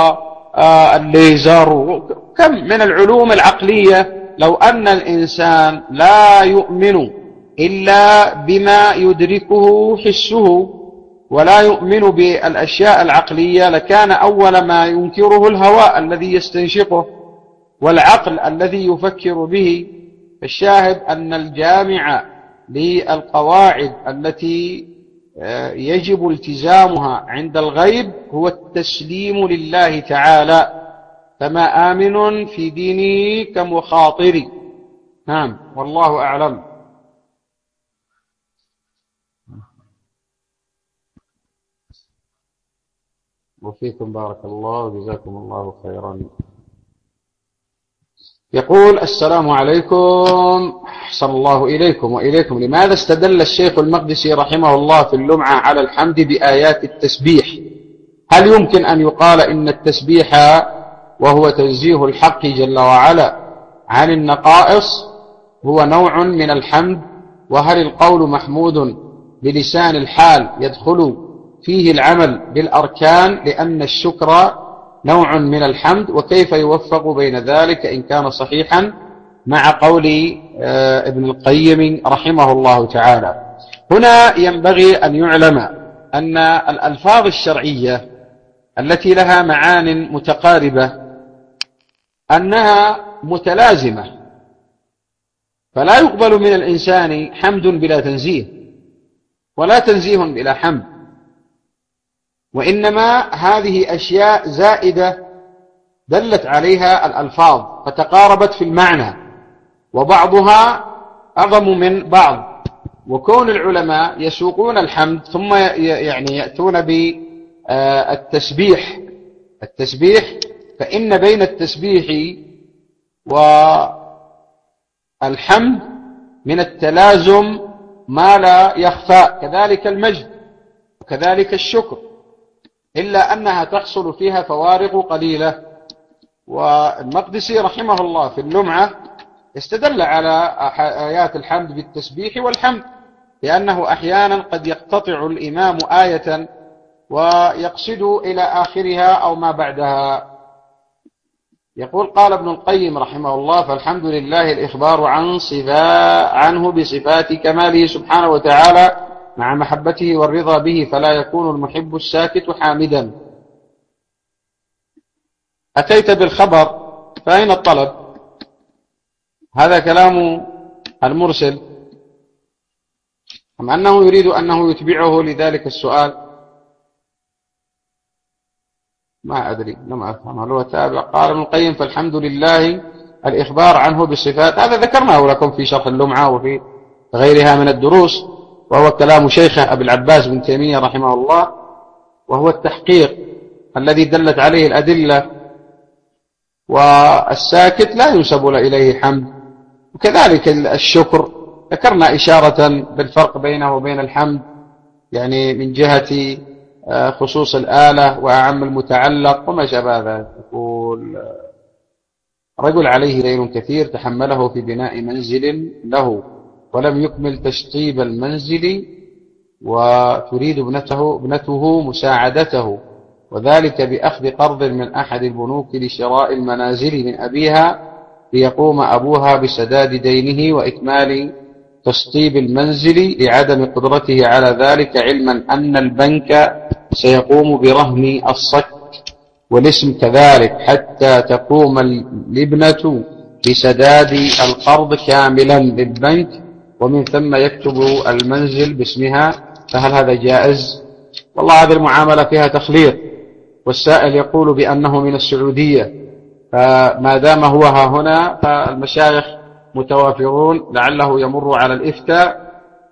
Speaker 1: والليزر، كم من العلوم العقلية، لو أن الإنسان لا يؤمن إلا بما يدركه حسه ولا يؤمن بالأشياء العقلية لكان أول ما ينكره الهواء الذي يستنشقه والعقل الذي يفكر به. الشاهد أن الجامع للقواعد التي يجب التزامها عند الغيب هو التسليم لله تعالى، فما آمن في ديني كمخاطري. نعم، والله أعلم. وفيكم بارك الله وجزاكم الله خيرا. يقول: السلام عليكم، أحسن الله إليكم وإليكم. لماذا استدل الشيخ المقدسي رحمه الله في اللمعة على الحمد بآيات التسبيح؟ هل يمكن أن يقال إن التسبيح وهو تنزيه الحق جل وعلا عن النقائص هو نوع من الحمد؟ وهل القول محمود بلسان الحال يدخل فيه العمل بالأركان لأن الشكر نوع من الحمد؟ وكيف يوفق بين ذلك إن كان صحيحا مع قول ابن القيم رحمه الله تعالى؟ هنا ينبغي أن يعلم أن الألفاظ الشرعية التي لها معان متقاربة أنها متلازمة، فلا يقبل من الإنسان حمد بلا تنزيه ولا تنزيه بلا حمد، وإنما هذه أشياء زائدة دلت عليها الألفاظ فتقاربت في المعنى، وبعضها أعظم من بعض. وكون العلماء يسوقون الحمد ثم يعني يأتون بالتسبيح، فإن بين التسبيح والحمد من التلازم ما لا يخفى، كذلك المجد وكذلك الشكر، إلا أنها تحصل فيها فوارق قليلة. والمقدسي رحمه الله في اللمعة استدل على آيات الحمد بالتسبيح والحمد، لأنه أحيانا قد يقتطع الإمام آية ويقصد إلى آخرها أو ما بعدها. يقول: قال ابن القيم رحمه الله: فالحمد لله الإخبار عنه بصفات كماله سبحانه وتعالى مع محبته والرضا به، فلا يكون المحب الساكت حامدا. أتيت بالخبر فأين الطلب؟ هذا كلام المرسل أم أنه يريد أنه يتبعه لذلك السؤال؟ ما أدري، لم أفهم. هل هو تابع؟ قال ابن القيم: فالحمد لله الإخبار عنه بالصفات، هذا ذكرناه لكم في شرح اللمعة وفي غيرها من الدروس، وهو كلام شيخه أبي العباس بن تيمية رحمه الله، وهو التحقيق الذي دلت عليه الأدلة، والساكت لا ينسب إليه حمد. وكذلك الشكر ذكرنا إشارة بالفرق بينه وبين الحمد، يعني من جهة خصوص الآلة وأعم المتعلق وما شابه ذلك. يقول: رجل عليه دين كثير تحمله في بناء منزل له ولم يكمل تشطيب المنزل، وتريد ابنته مساعدته، وذلك بأخذ قرض من أحد البنوك لشراء المنازل من أبيها ليقوم أبوها بسداد دينه وإكمال تشطيب المنزل لعدم قدرته على ذلك، علما أن البنك سيقوم برهن الصك والاسم كذلك حتى تقوم الابنة بسداد القرض كاملا للبنك، ومن ثم يكتب المنزل باسمها، فهل هذا جائز؟ والله هذه المعاملة فيها تخليط، والسائل يقول بأنه من السعودية، فما دام هو ها هنا فالمشايخ متوافرون، لعله يمر على الإفتاء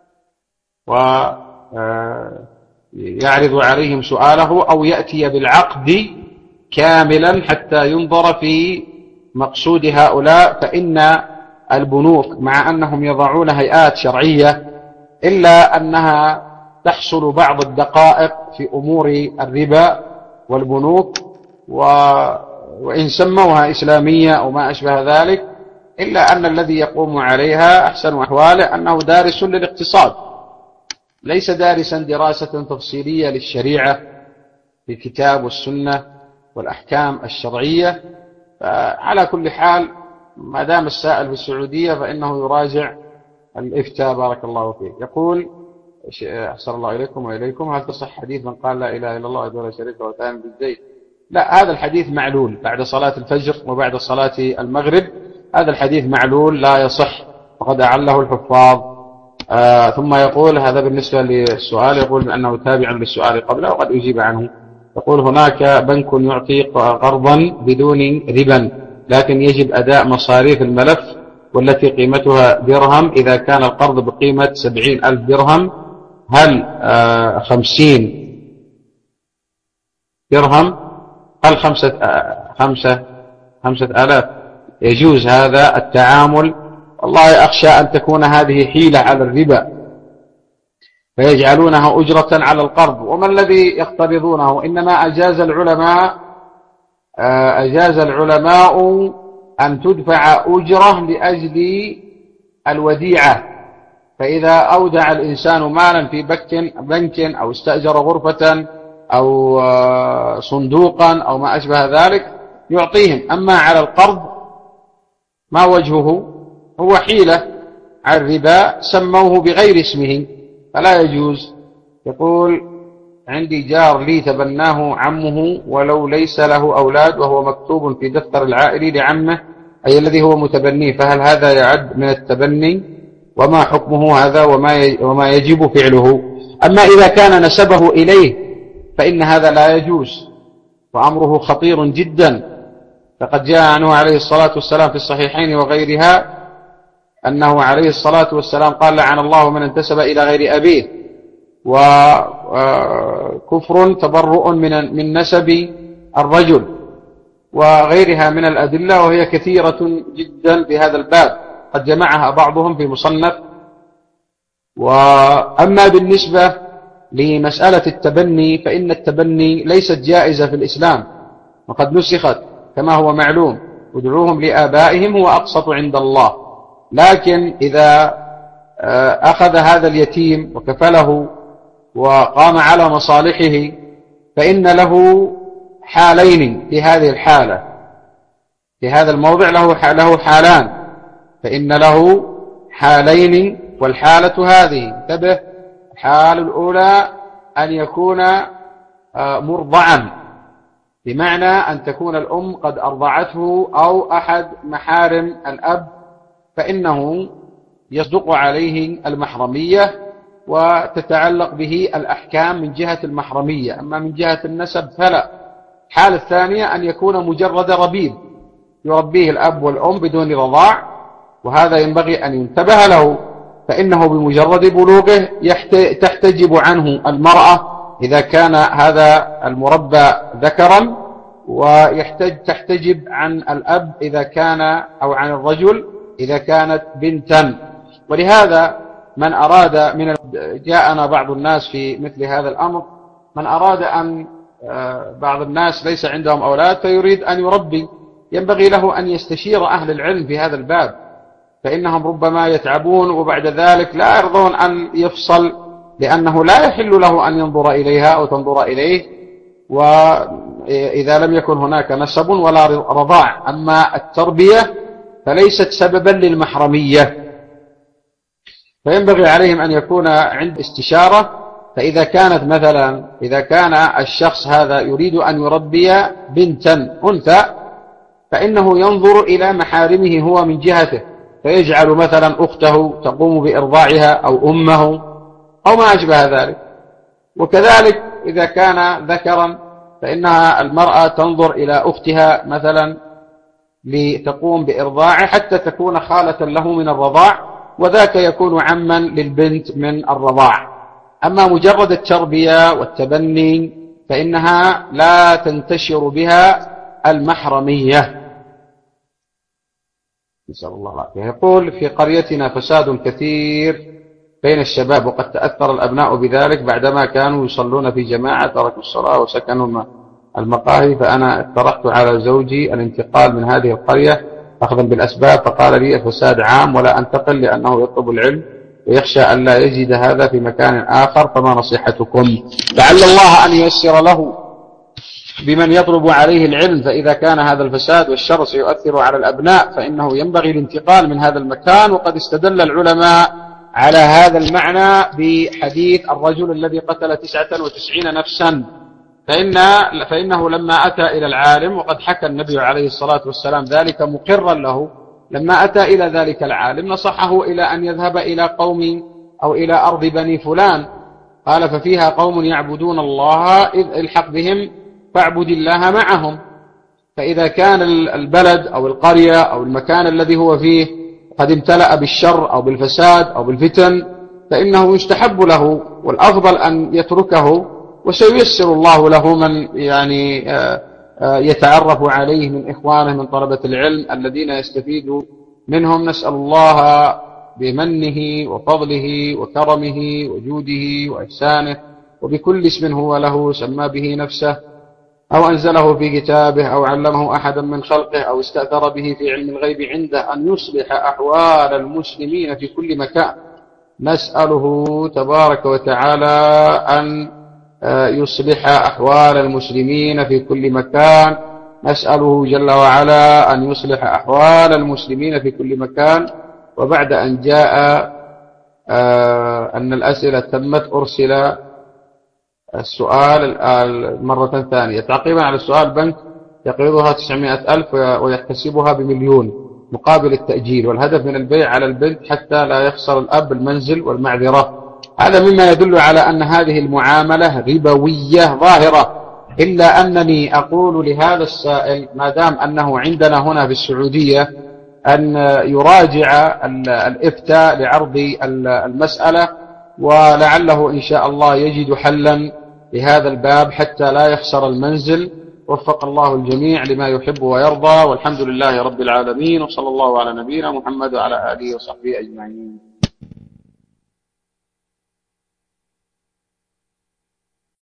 Speaker 1: ويعرض عليهم سؤاله، أو يأتي بالعقد كاملا حتى ينظر في مقصود هؤلاء. فإن البنوك مع أنهم يضعون هيئات شرعية إلا أنها تحصل بعض الدقائق في أمور الربا والبنوك، وإن سموها إسلامية أو ما أشبه ذلك، إلا أن الذي يقوم عليها أحسن أحواله أنه دارس للاقتصاد، ليس دارسا دراسة تفصيلية للشريعة في الكتاب والسنة والأحكام الشرعية. فعلى كل حال ما دام السائل في السعودية فإنه يراجع الإفتاء. بارك الله فيه. يقول: أحسن الله إليكم وإليكم. هل تصح حديث من قال لا إله إلا الله وحده لا شريك له وآمن بالزيت؟ لا، هذا الحديث معلول بعد صلاة الفجر وبعد صلاة المغرب. هذا الحديث معلول لا يصح، وقد أعله الحفاظ. ثم يقول هذا بالنسبة للسؤال، يقول بأنه تابع للسؤال قبله وقد أجيب عنه. يقول هناك بنك يعطي قرضا بدون ربا، لكن يجب أداء مصاريف الملف والتي قيمتها درهم. إذا كان القرض بقيمة 70,000 درهم، هل 50 درهم، هل 5,000 يجوز هذا التعامل؟ والله أخشى أن تكون هذه حيلة على الربا فيجعلونها أجرة على القرض. وما الذي يقترضونه؟ إنما أجاز العلماء أن تدفع أجرة لأجل الوديعة. فإذا أودع الإنسان مالا في بنك أو استأجر غرفة أو صندوقا أو ما أشبه ذلك يعطيهم. أما على القرض ما وجهه؟ هو حيلة على الربا، سموه بغير اسمه فلا يجوز. يقول عندي جار لي تبناه عمه ولو ليس له أولاد، وهو مكتوب في دفتر العائلي لعمه أي الذي هو متبنيه، فهل هذا يعد من التبني؟ وما حكمه هذا وما يجب فعله؟ أما إذا كان نسبه إليه فإن هذا لا يجوز، وأمره خطير جدا. فقد جاء عنه عليه الصلاة والسلام في الصحيحين وغيرها أنه عليه الصلاة والسلام قال لعن الله من انتسب إلى غير أبيه، وكفر تبرؤ من نسب الرجل، وغيرها من الأدلة، وهي كثيرة جدا في هذا الباب قد جمعها بعضهم في مصنف. وأما بالنسبة لمسألة التبني فإن التبني ليست جائزة في الإسلام، وقد نسخت كما هو معلوم، ادعوهم لآبائهم هو أقسط عند الله. لكن إذا أخذ هذا اليتيم وكفله وقام على مصالحه فإن له حالين في هذه الحالة، في هذا الموضع له حالان، فإن له حالين. والحالة هذه انتبه، الحالة الأولى أن يكون مرضعا، بمعنى أن تكون الأم قد أرضعته أو أحد محارم الأب، فإنه يصدق عليه المحرمية وتتعلق به الأحكام من جهة المحرمية. أما من جهة النسب فلا. الحالة الثانية أن يكون مجرد ربيب يربيه الأب والأم بدون رضاع، وهذا ينبغي أن ينتبه له، فإنه بمجرد بلوغه تحتجب عنه المرأة إذا كان هذا المربى ذكرا، وتحتجب عن الأب إذا كان أو عن الرجل إذا كانت بنتا. ولهذا من أراد جاءنا بعض الناس في مثل هذا الأمر، من أراد أن بعض الناس ليس عندهم أولاد فيريد أن يربي، ينبغي له أن يستشير أهل العلم في هذا الباب، فإنهم ربما يتعبون وبعد ذلك لا يرضون أن يفصل، لأنه لا يحل له أن ينظر إليها أو تنظر إليه، وإذا لم يكن هناك نسب ولا رضاع. أما التربية فليست سببا للمحرمية، فينبغي عليهم أن يكون عند استشارة. فإذا كانت مثلا إذا كان الشخص هذا يريد أن يربي بنتا أنثى، فإنه ينظر إلى محارمه هو من جهته، فيجعل مثلا أخته تقوم بإرضاعها أو أمه أو ما أشبه ذلك. وكذلك إذا كان ذكرا فإنها المرأة تنظر إلى أختها مثلا لتقوم بإرضاعه حتى تكون خالة له من الرضاع، وذاك يكون عما للبنت من الرضاع. أما مجرد التربية والتبني فإنها لا تنتشر بها المحرمية. نسأل الله العافية. يقول في قريتنا فساد كثير بين الشباب، وقد تأثر الأبناء بذلك بعدما كانوا يصلون في جماعة تركوا الصلاة وسكنوا المقاهي، فأنا اقترحت على زوجي الانتقال من هذه القرية أخذا بالأسباب، فقال لي الفساد عام ولا أنتقل لأنه يطلب العلم ويخشى أن لا يجد هذا في مكان آخر، فما نصيحتكم؟ لعل الله أن ييسر له بمن يطلب عليه العلم، فإذا كان هذا الفساد والشر سيؤثر على الأبناء فإنه ينبغي الانتقال من هذا المكان. وقد استدل العلماء على هذا المعنى بحديث الرجل الذي قتل 99 نفسا، فإنه لما أتى إلى العالم، وقد حكى النبي عليه الصلاة والسلام ذلك مقرا له، لما أتى إلى ذلك العالم نصحه إلى أن يذهب إلى قوم أو إلى أرض بني فلان، قال ففيها قوم يعبدون الله إذ الحق بهم فاعبد الله معهم. فإذا كان البلد أو القرية أو المكان الذي هو فيه قد امتلأ بالشر أو بالفساد أو بالفتن فإنه يستحب له والأفضل أن يتركه، وسييسر الله له من يعني يتعرف عليه من إخوانه من طلبة العلم الذين يستفيد منهم. نسأل الله بمنه وفضله وكرمه وجوده وإحسانه وبكل اسم هو له سمى به نفسه أو أنزله في كتابه أو علمه أحدا من خلقه أو استأثر به في علم الغيب عنده أن يصلح أحوال المسلمين في كل مكان. نسأله تبارك وتعالى أن يصلح أحوال المسلمين في كل مكان، نسأله جل وعلا أن يصلح أحوال المسلمين في كل مكان. وبعد أن جاء أن الأسئلة تمت أرسل السؤال مرة ثانية تعقيبا على السؤال. بنك يقرضها 900,000 ويحتسبها ب1,000,000 مقابل التأجيل، والهدف من البيع على البنت حتى لا يخسر الأب المنزل والمعذرة. هذا مما يدل على أن هذه المعاملة ربوية ظاهرة، إلا أنني أقول لهذا السائل ما دام أنه عندنا هنا في السعودية أن يراجع الإفتاء لعرض المسألة، ولعله إن شاء الله يجد حلا لهذا الباب حتى لا يخسر المنزل. وفق الله الجميع لما يحب ويرضى، والحمد لله رب العالمين، وصلى الله على نبينا محمد وعلى آله وصحبه أجمعين.